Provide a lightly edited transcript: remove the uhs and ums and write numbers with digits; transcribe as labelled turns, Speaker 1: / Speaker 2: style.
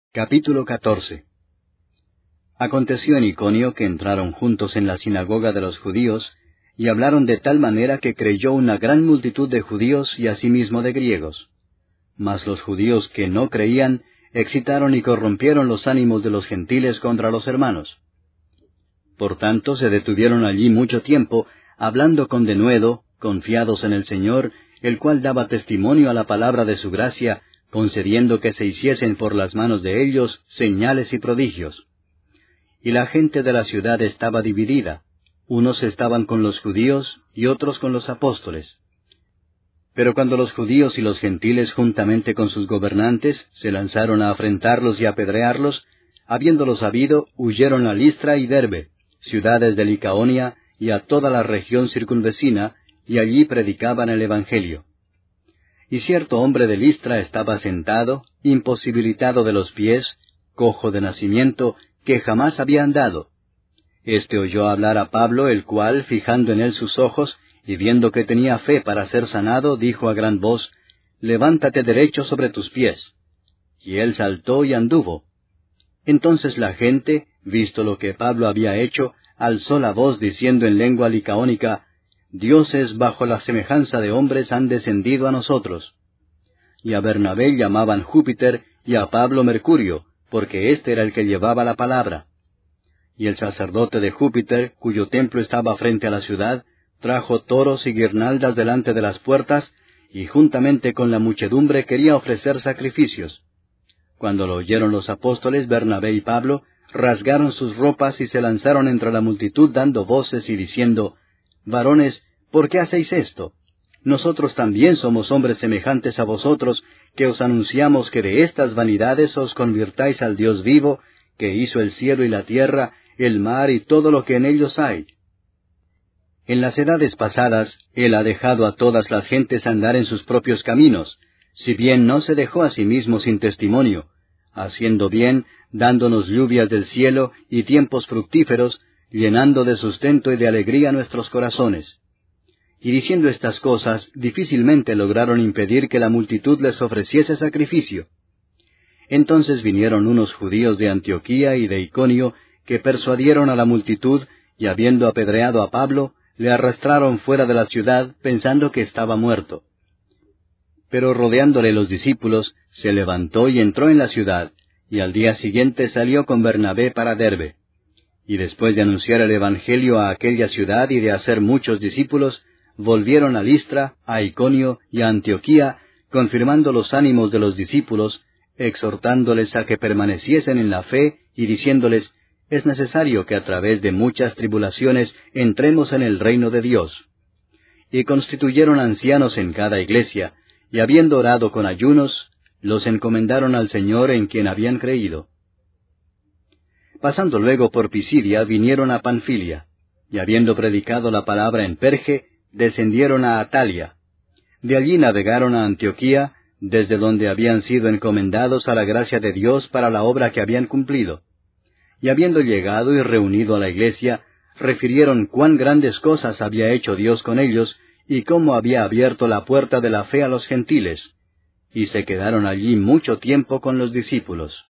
Speaker 1: Capítulo 14. Aconteció en Iconio que entraron juntos en la sinagoga de los judíos, y hablaron de tal manera que creyó una gran multitud de judíos y asimismo de griegos. Mas los judíos que no creían excitaron y corrompieron los ánimos de los gentiles contra los hermanos. Por tanto se detuvieron allí mucho tiempo, hablando con denuedo, confiados en el Señor, el cual daba testimonio a la palabra de su gracia, concediendo que se hiciesen por las manos de ellos señales y prodigios. Y la gente de la ciudad estaba dividida, unos estaban con los judíos y otros con los apóstoles. Pero cuando los judíos y los gentiles juntamente con sus gobernantes se lanzaron a afrentarlos y a apedrearlos, habiéndolo sabido, huyeron a Listra y Derbe, ciudades de Licaonia, y a toda la región circunvecina, y allí predicaban el Evangelio. Y cierto hombre de Listra estaba sentado, imposibilitado de los pies, cojo de nacimiento, que jamás había andado. Este oyó hablar a Pablo, el cual, fijando en él sus ojos, y viendo que tenía fe para ser sanado, dijo a gran voz, «Levántate derecho sobre tus pies». Y él saltó y anduvo. Entonces la gente, visto lo que Pablo había hecho, alzó la voz diciendo en lengua licaónica, «Dioses bajo la semejanza de hombres han descendido a nosotros». Y a Bernabé llamaban Júpiter, y a Pablo Mercurio, porque éste era el que llevaba la palabra. Y el sacerdote de Júpiter, cuyo templo estaba frente a la ciudad, trajo toros y guirnaldas delante de las puertas, y juntamente con la muchedumbre quería ofrecer sacrificios. Cuando lo oyeron los apóstoles, Bernabé y Pablo, rasgaron sus ropas y se lanzaron entre la multitud dando voces y diciendo, «Varones, ¿por qué hacéis esto? Nosotros también somos hombres semejantes a vosotros, que os anunciamos que de estas vanidades os convirtáis al Dios vivo, que hizo el cielo y la tierra, el mar y todo lo que en ellos hay. En las edades pasadas, Él ha dejado a todas las gentes andar en sus propios caminos, si bien no se dejó a sí mismo sin testimonio, haciendo bien, dándonos lluvias del cielo y tiempos fructíferos, llenando de sustento y de alegría nuestros corazones. Y diciendo estas cosas, difícilmente lograron impedir que la multitud les ofreciese sacrificio. Entonces vinieron unos judíos de Antioquía y de Iconio, que persuadieron a la multitud, y habiendo apedreado a Pablo, le arrastraron fuera de la ciudad, pensando que estaba muerto. Pero rodeándole los discípulos, se levantó y entró en la ciudad, y al día siguiente salió con Bernabé para Derbe. Y después de anunciar el Evangelio a aquella ciudad y de hacer muchos discípulos, volvieron a Listra, a Iconio y a Antioquía, confirmando los ánimos de los discípulos, exhortándoles a que permaneciesen en la fe y diciéndoles, «Es necesario que a través de muchas tribulaciones entremos en el reino de Dios». Y constituyeron ancianos en cada iglesia, y habiendo orado con ayunos, los encomendaron al Señor en quien habían creído. Pasando luego por Pisidia, vinieron a Panfilia, y habiendo predicado la palabra en Perge, descendieron a Atalia. De allí navegaron a Antioquía, desde donde habían sido encomendados a la gracia de Dios para la obra que habían cumplido. Y habiendo llegado y reunido a la iglesia, refirieron cuán grandes cosas había hecho Dios con ellos, y cómo había abierto la puerta de la fe a los gentiles. Y se quedaron allí mucho tiempo con los discípulos.